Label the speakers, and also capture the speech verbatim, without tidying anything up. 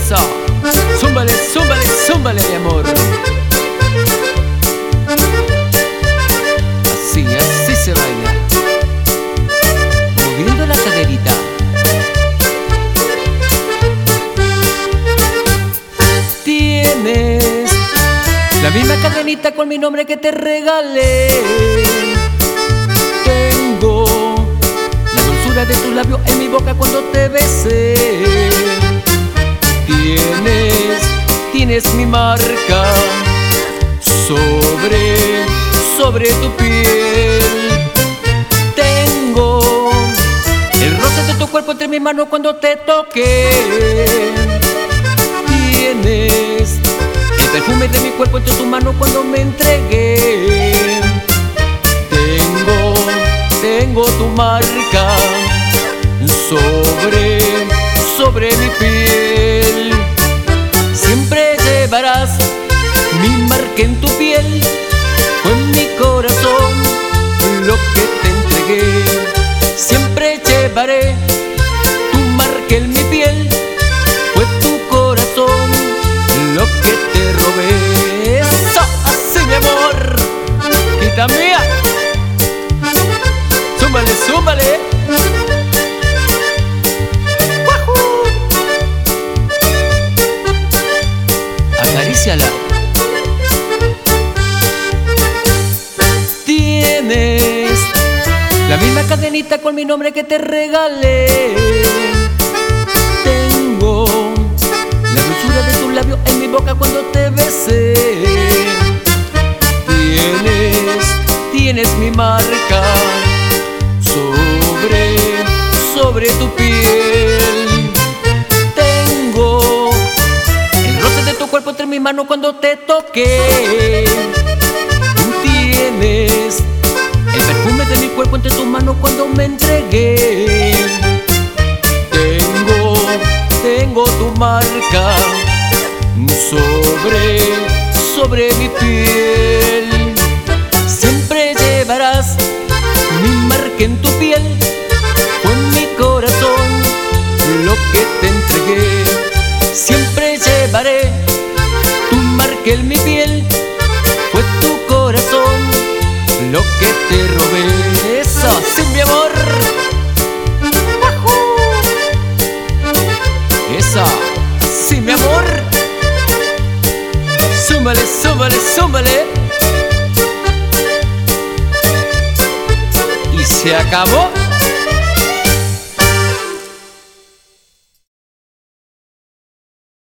Speaker 1: Eso, zúmbale, zúmbale, zúmbale, mi amor. Así, así se baila, moviendo la caderita. Tienes la misma cadenita con mi nombre que te regalé. Tengo la dulzura de tus labios en mi boca cuando te besé. Tienes, tienes mi marca sobre, sobre tu piel. Tengo el roce de tu cuerpo entre mis manos cuando te toqué. Tienes el perfume de mi cuerpo entre tus manos cuando me entregué. Tengo, tengo tu marca sobre, sobre mi piel. Siempre llevarás mi marca en tu piel, o en mi corazón lo que te entregué. Siempre llevaré tu marca en mi piel, fue tu corazón lo que te robé. Eso, así mi amor, quita mía. Súmale, súmale. Acaríciala. Tienes la misma cadenita con mi nombre que te regalé. Tengo la dulzura de tus labios en mi boca cuando te besé. Tienes, tienes mi marca sobre, sobre tu piel. Tengo el roce de tu cuerpo entre mis manos cuando te toqué. Tú tienes el perfume de mi cuerpo entre tus manos cuando me entregué. Tengo, tengo tu marca sobre, sobre mi piel. Siempre llevarás mi marca en tu piel, o en mi corazón lo que te entregué. Siempre llevaré tu marca en mi piel, fue tu corazón lo que te robé. Eso, sí, mi amor. Esa, sí, mi amor. Súmale, súmale, súmale. Y se acabó.